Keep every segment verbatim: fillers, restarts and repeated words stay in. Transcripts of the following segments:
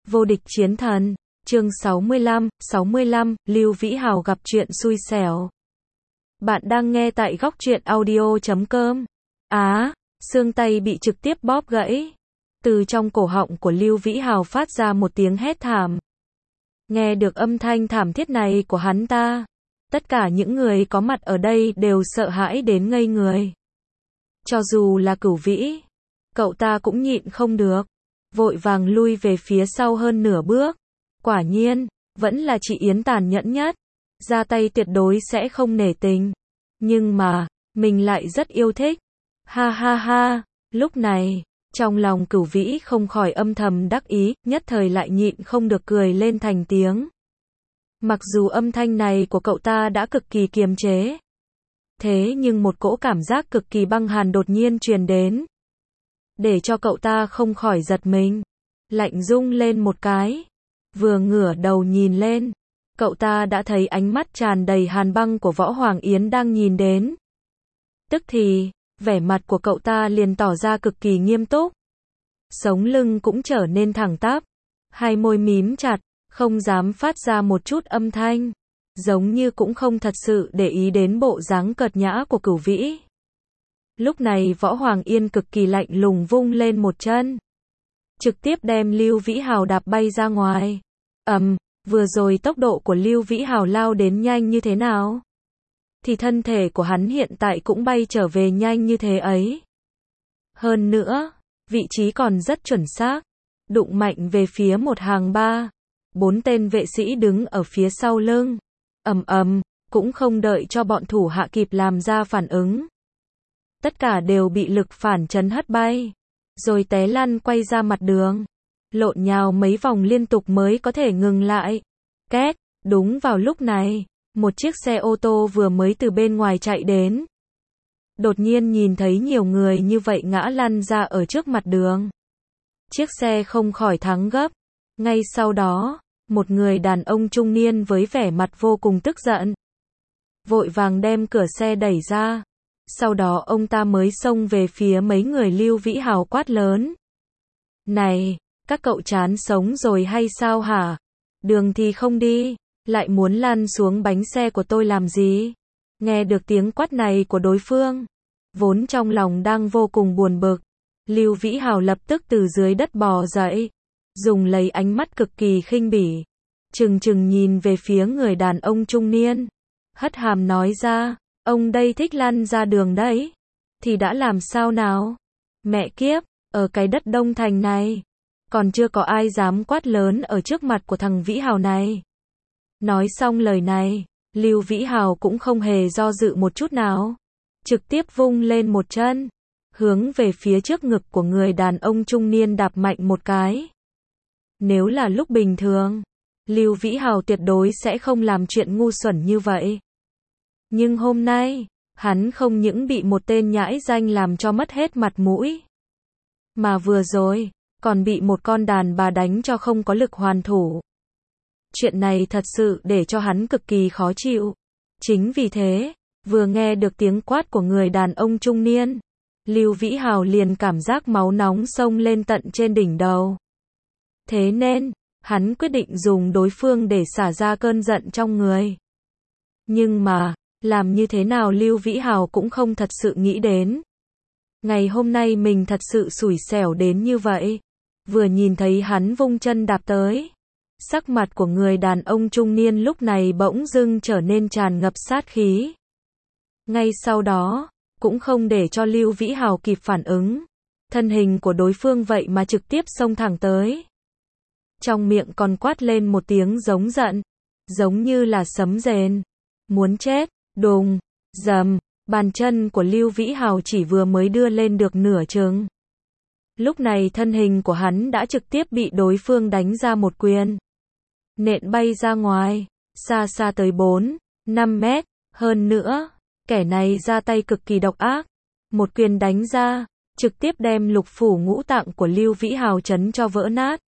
Vô địch chiến thần, chương sáu mươi lăm, sáu mươi lăm, Lưu Vĩ Hào gặp chuyện xui xẻo. Bạn đang nghe tại góc truyện audio chấm com. Á, xương tay bị trực tiếp bóp gãy. Từ trong cổ họng của Lưu Vĩ Hào phát ra một tiếng hét thảm. Nghe được âm thanh thảm thiết này của hắn ta, tất cả những người có mặt ở đây đều sợ hãi đến ngây người. Cho dù là Cửu Vĩ, cậu ta cũng nhịn không được, vội vàng lui về phía sau hơn nửa bước. Quả nhiên, vẫn là chị Yến tàn nhẫn nhất, ra tay tuyệt đối sẽ không nể tình. Nhưng mà, mình lại rất yêu thích. Ha ha ha, lúc này, trong lòng Cửu Vĩ không khỏi âm thầm đắc ý, nhất thời lại nhịn không được cười lên thành tiếng. Mặc dù âm thanh này của cậu ta đã cực kỳ kiềm chế, thế nhưng một cỗ cảm giác cực kỳ băng hàn đột nhiên truyền đến, để cho cậu ta không khỏi giật mình, lạnh rung lên một cái. Vừa ngửa đầu nhìn lên, cậu ta đã thấy ánh mắt tràn đầy hàn băng của Võ Hoàng Yến đang nhìn đến. Tức thì, vẻ mặt của cậu ta liền tỏ ra cực kỳ nghiêm túc. Sống lưng cũng trở nên thẳng tắp, hai môi mím chặt, không dám phát ra một chút âm thanh, giống như cũng không thật sự để ý đến bộ dáng cợt nhã của Cửu Vĩ. Lúc này Võ Hoàng Yên cực kỳ lạnh lùng vung lên một chân, trực tiếp đem Lưu Vĩ Hào đạp bay ra ngoài. Ầm, vừa rồi tốc độ của Lưu Vĩ Hào lao đến nhanh như thế nào, thì thân thể của hắn hiện tại cũng bay trở về nhanh như thế ấy. Hơn nữa, vị trí còn rất chuẩn xác, đụng mạnh về phía một hàng ba, bốn tên vệ sĩ đứng ở phía sau lưng. Ầm ầm, cũng không đợi cho bọn thủ hạ kịp làm ra phản ứng, tất cả đều bị lực phản chấn hất bay, rồi té lăn quay ra mặt đường, lộn nhào mấy vòng liên tục mới có thể ngừng lại. Két, đúng vào lúc này, một chiếc xe ô tô vừa mới từ bên ngoài chạy đến. Đột nhiên nhìn thấy nhiều người như vậy ngã lăn ra ở trước mặt đường, chiếc xe không khỏi thắng gấp. Ngay sau đó, một người đàn ông trung niên với vẻ mặt vô cùng tức giận, vội vàng đem cửa xe đẩy ra. Sau đó ông ta mới xông về phía mấy người Lưu Vĩ Hào quát lớn. Này, các cậu chán sống rồi hay sao hả? Đường thì không đi, lại muốn lăn xuống bánh xe của tôi làm gì? Nghe được tiếng quát này của đối phương, vốn trong lòng đang vô cùng buồn bực, Lưu Vĩ Hào lập tức từ dưới đất bò dậy, dùng lấy ánh mắt cực kỳ khinh bỉ, trừng trừng nhìn về phía người đàn ông trung niên, hất hàm nói ra, ông đây thích lăn ra đường đấy, thì đã làm sao nào? Mẹ kiếp, ở cái đất Đông Thành này, còn chưa có ai dám quát lớn ở trước mặt của thằng Vĩ Hào này. Nói xong lời này, Lưu Vĩ Hào cũng không hề do dự một chút nào, trực tiếp vung lên một chân, hướng về phía trước ngực của người đàn ông trung niên đạp mạnh một cái. Nếu là lúc bình thường, Lưu Vĩ Hào tuyệt đối sẽ không làm chuyện ngu xuẩn như vậy. Nhưng hôm nay, hắn không những bị một tên nhãi danh làm cho mất hết mặt mũi, mà vừa rồi, còn bị một con đàn bà đánh cho không có lực hoàn thủ. Chuyện này thật sự để cho hắn cực kỳ khó chịu. Chính vì thế, vừa nghe được tiếng quát của người đàn ông trung niên, Lưu Vĩ Hào liền cảm giác máu nóng xông lên tận trên đỉnh đầu. Thế nên, hắn quyết định dùng đối phương để xả ra cơn giận trong người. Nhưng mà, làm như thế nào Lưu Vĩ Hào cũng không thật sự nghĩ đến. Ngày hôm nay mình thật sự xui xẻo đến như vậy. Vừa nhìn thấy hắn vung chân đạp tới, sắc mặt của người đàn ông trung niên lúc này bỗng dưng trở nên tràn ngập sát khí. Ngay sau đó, cũng không để cho Lưu Vĩ Hào kịp phản ứng, thân hình của đối phương vậy mà trực tiếp xông thẳng tới. Trong miệng còn quát lên một tiếng giống giận, giống như là sấm rền. Muốn chết, đùng, dầm, bàn chân của Lưu Vĩ Hào chỉ vừa mới đưa lên được nửa chừng. Lúc này thân hình của hắn đã trực tiếp bị đối phương đánh ra một quyền, nện bay ra ngoài, xa xa tới bốn, năm mét. Hơn nữa, kẻ này ra tay cực kỳ độc ác, một quyền đánh ra, trực tiếp đem lục phủ ngũ tạng của Lưu Vĩ Hào chấn cho vỡ nát.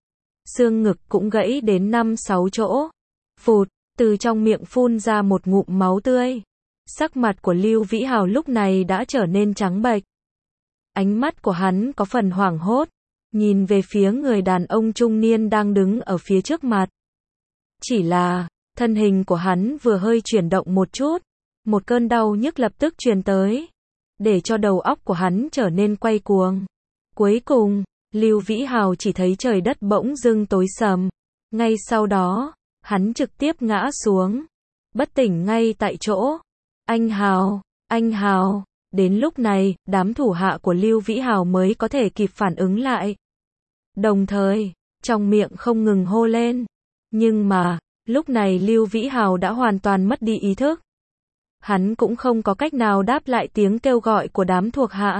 Xương ngực cũng gãy đến năm sáu chỗ. Phụt, từ trong miệng phun ra một ngụm máu tươi. Sắc mặt của Lưu Vĩ Hào lúc này đã trở nên trắng bệch. Ánh mắt của hắn có phần hoảng hốt, nhìn về phía người đàn ông trung niên đang đứng ở phía trước mặt. Chỉ là, thân hình của hắn vừa hơi chuyển động một chút, một cơn đau nhức lập tức truyền tới, để cho đầu óc của hắn trở nên quay cuồng. Cuối cùng, Lưu Vĩ Hào chỉ thấy trời đất bỗng dưng tối sầm. Ngay sau đó, hắn trực tiếp ngã xuống, bất tỉnh ngay tại chỗ. Anh Hào, anh Hào, đến lúc này, đám thủ hạ của Lưu Vĩ Hào mới có thể kịp phản ứng lại. Đồng thời, trong miệng không ngừng hô lên. Nhưng mà, lúc này Lưu Vĩ Hào đã hoàn toàn mất đi ý thức. Hắn cũng không có cách nào đáp lại tiếng kêu gọi của đám thuộc hạ.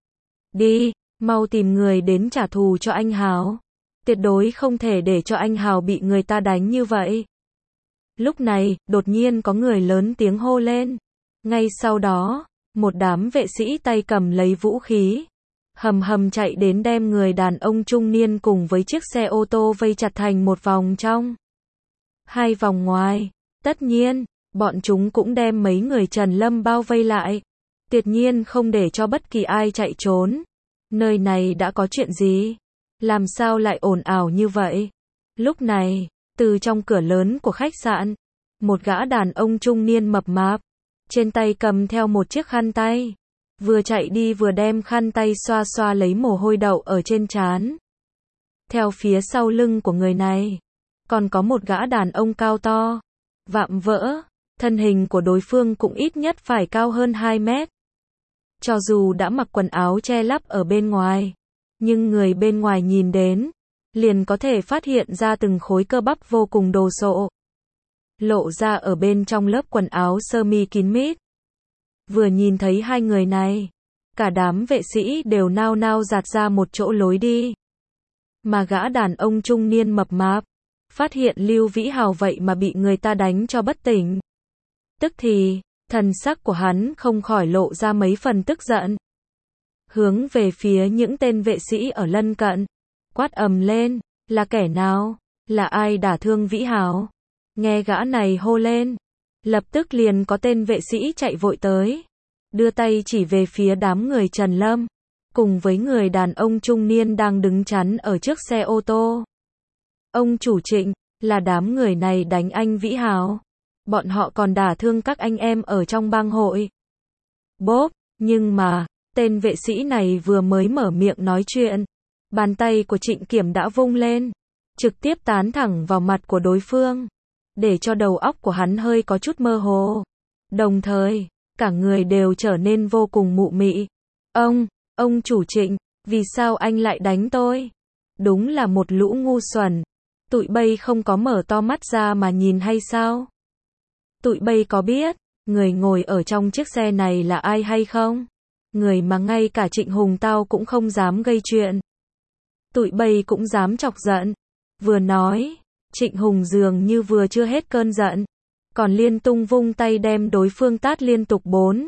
Đi, mau tìm người đến trả thù cho anh Hào. Tuyệt đối không thể để cho anh Hào bị người ta đánh như vậy. Lúc này, đột nhiên có người lớn tiếng hô lên. Ngay sau đó, một đám vệ sĩ tay cầm lấy vũ khí, hầm hầm chạy đến đem người đàn ông trung niên cùng với chiếc xe ô tô vây chặt thành một vòng trong. Hai vòng ngoài, tất nhiên, bọn chúng cũng đem mấy người Trần Lâm bao vây lại. Tuyệt nhiên không để cho bất kỳ ai chạy trốn. Nơi này đã có chuyện gì? Làm sao lại ồn ào như vậy? Lúc này, từ trong cửa lớn của khách sạn, một gã đàn ông trung niên mập mạp, trên tay cầm theo một chiếc khăn tay, vừa chạy đi vừa đem khăn tay xoa xoa lấy mồ hôi đậu ở trên trán. Theo phía sau lưng của người này, còn có một gã đàn ông cao to, vạm vỡ, thân hình của đối phương cũng ít nhất phải cao hơn hai mét. Cho dù đã mặc quần áo che lấp ở bên ngoài, nhưng người bên ngoài nhìn đến, liền có thể phát hiện ra từng khối cơ bắp vô cùng đồ sộ, lộ ra ở bên trong lớp quần áo sơ mi kín mít. Vừa nhìn thấy hai người này, cả đám vệ sĩ đều nao nao dạt ra một chỗ lối đi. Mà gã đàn ông trung niên mập mạp, phát hiện Lưu Vĩ Hào vậy mà bị người ta đánh cho bất tỉnh. Tức thì, thần sắc của hắn không khỏi lộ ra mấy phần tức giận. Hướng về phía những tên vệ sĩ ở lân cận, quát ầm lên, là kẻ nào? Là ai đả thương Vĩ Hào? Nghe gã này hô lên, lập tức liền có tên vệ sĩ chạy vội tới, đưa tay chỉ về phía đám người Trần Lâm, cùng với người đàn ông trung niên đang đứng chắn ở trước xe ô tô. Ông chủ Trịnh, là đám người này đánh anh Vĩ Hào. Bọn họ còn đả thương các anh em ở trong bang hội. Bốp, nhưng mà, tên vệ sĩ này vừa mới mở miệng nói chuyện, bàn tay của Trịnh Kiểm đã vung lên, trực tiếp tán thẳng vào mặt của đối phương, để cho đầu óc của hắn hơi có chút mơ hồ. Đồng thời, cả người đều trở nên vô cùng mụ mị. Ông, ông chủ Trịnh, vì sao anh lại đánh tôi? Đúng là một lũ ngu xuẩn. Tụi bay không có mở to mắt ra mà nhìn hay sao? Tụi bay có biết, người ngồi ở trong chiếc xe này là ai hay không? Người mà ngay cả Trịnh Hùng tao cũng không dám gây chuyện. Tụi bay cũng dám chọc giận. Vừa nói, Trịnh Hùng dường như vừa chưa hết cơn giận, còn liên tung vung tay đem đối phương tát liên tục bốn,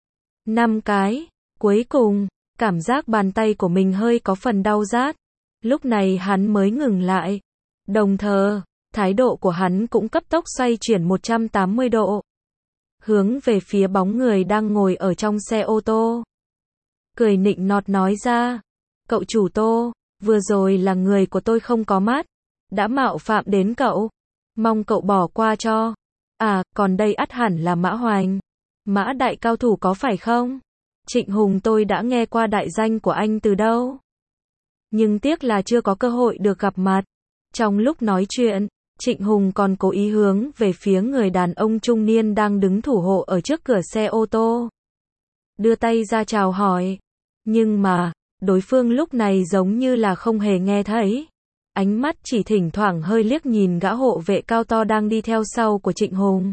năm cái. Cuối cùng, cảm giác bàn tay của mình hơi có phần đau rát. Lúc này hắn mới ngừng lại. Đồng thời, thái độ của hắn cũng cấp tốc xoay chuyển một trăm tám mươi độ. Hướng về phía bóng người đang ngồi ở trong xe ô tô. Cười nịnh nọt nói ra. Cậu chủ Tô, vừa rồi là người của tôi không có mắt, đã mạo phạm đến cậu. Mong cậu bỏ qua cho. À, còn đây ắt hẳn là Mã Hoành. Mã đại cao thủ có phải không? Trịnh Hùng tôi đã nghe qua đại danh của anh từ đâu. Nhưng tiếc là chưa có cơ hội được gặp mặt. Trong lúc nói chuyện, Trịnh Hùng còn cố ý hướng về phía người đàn ông trung niên đang đứng thủ hộ ở trước cửa xe ô tô. Đưa tay ra chào hỏi. Nhưng mà, đối phương lúc này giống như là không hề nghe thấy. Ánh mắt chỉ thỉnh thoảng hơi liếc nhìn gã hộ vệ cao to đang đi theo sau của Trịnh Hùng.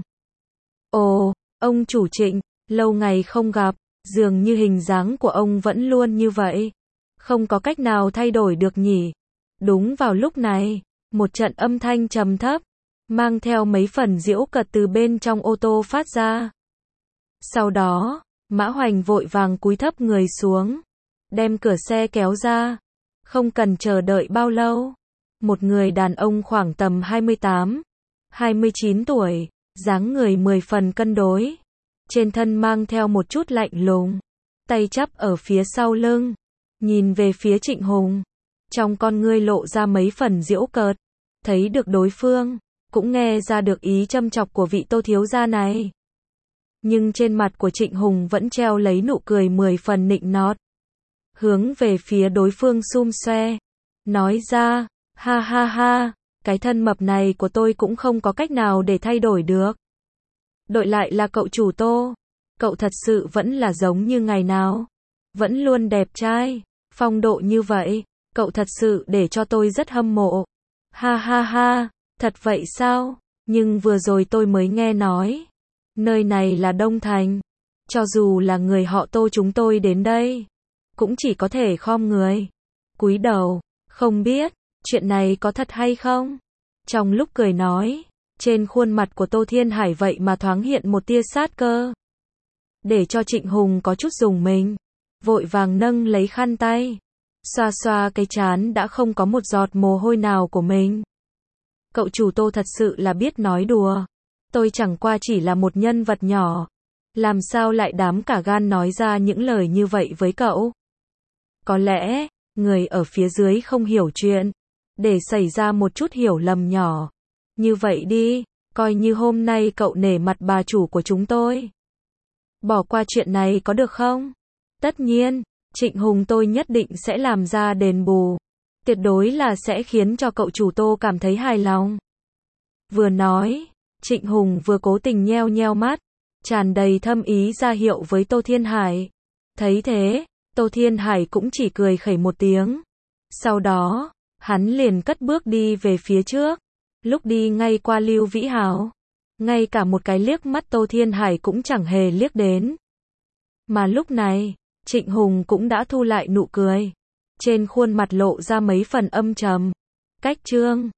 Ồ, ông chủ Trịnh, lâu ngày không gặp, dường như hình dáng của ông vẫn luôn như vậy. Không có cách nào thay đổi được nhỉ. Đúng vào lúc này, một trận âm thanh trầm thấp, mang theo mấy phần giễu cợt từ bên trong ô tô phát ra. Sau đó, Mã Hoành vội vàng cúi thấp người xuống, đem cửa xe kéo ra. Không cần chờ đợi bao lâu, một người đàn ông khoảng tầm hai mươi tám, hai mươi chín tuổi, dáng người mười phần cân đối, trên thân mang theo một chút lạnh lùng, tay chắp ở phía sau lưng, nhìn về phía Trịnh Hùng. trong con ngươi lộ ra mấy phần giễu cợt, thấy được đối phương, cũng nghe ra được ý châm chọc của vị Tô thiếu gia này. Nhưng trên mặt của Trịnh Hùng vẫn treo lấy nụ cười mười phần nịnh nọt. Hướng về phía đối phương xum xoe, nói ra, ha ha ha, cái thân mập này của tôi cũng không có cách nào để thay đổi được. Đổi lại là cậu chủ Tô, cậu thật sự vẫn là giống như ngày nào, vẫn luôn đẹp trai, phong độ như vậy, cậu thật sự để cho tôi rất hâm mộ. Ha ha ha, thật vậy sao? Nhưng vừa rồi tôi mới nghe nói, nơi này là Đông Thành, cho dù là người họ Tô chúng tôi đến đây, cũng chỉ có thể khom người, cúi đầu, không biết, chuyện này có thật hay không? Trong lúc cười nói, trên khuôn mặt của Tô Thiên Hải vậy mà thoáng hiện một tia sát cơ. Để cho Trịnh Hùng có chút rùng mình, vội vàng nâng lấy khăn tay, xoa xoa cái trán đã không có một giọt mồ hôi nào của mình. Cậu chủ Tô thật sự là biết nói đùa, tôi chẳng qua chỉ là một nhân vật nhỏ, làm sao lại dám cả gan nói ra những lời như vậy với cậu? Có lẽ, người ở phía dưới không hiểu chuyện, để xảy ra một chút hiểu lầm nhỏ. Như vậy đi, coi như hôm nay cậu nể mặt bà chủ của chúng tôi. Bỏ qua chuyện này có được không? Tất nhiên, Trịnh Hùng tôi nhất định sẽ làm ra đền bù. Tuyệt đối là sẽ khiến cho cậu chủ Tô cảm thấy hài lòng. Vừa nói, Trịnh Hùng vừa cố tình nheo nheo mắt, tràn đầy thâm ý ra hiệu với Tô Thiên Hải. Thấy thế, Tô Thiên Hải cũng chỉ cười khẩy một tiếng. Sau đó, hắn liền cất bước đi về phía trước. Lúc đi ngay qua Lưu Vĩ Hào, ngay cả một cái liếc mắt Tô Thiên Hải cũng chẳng hề liếc đến. Mà lúc này, Trịnh Hùng cũng đã thu lại nụ cười, trên khuôn mặt lộ ra mấy phần âm trầm. Cách chương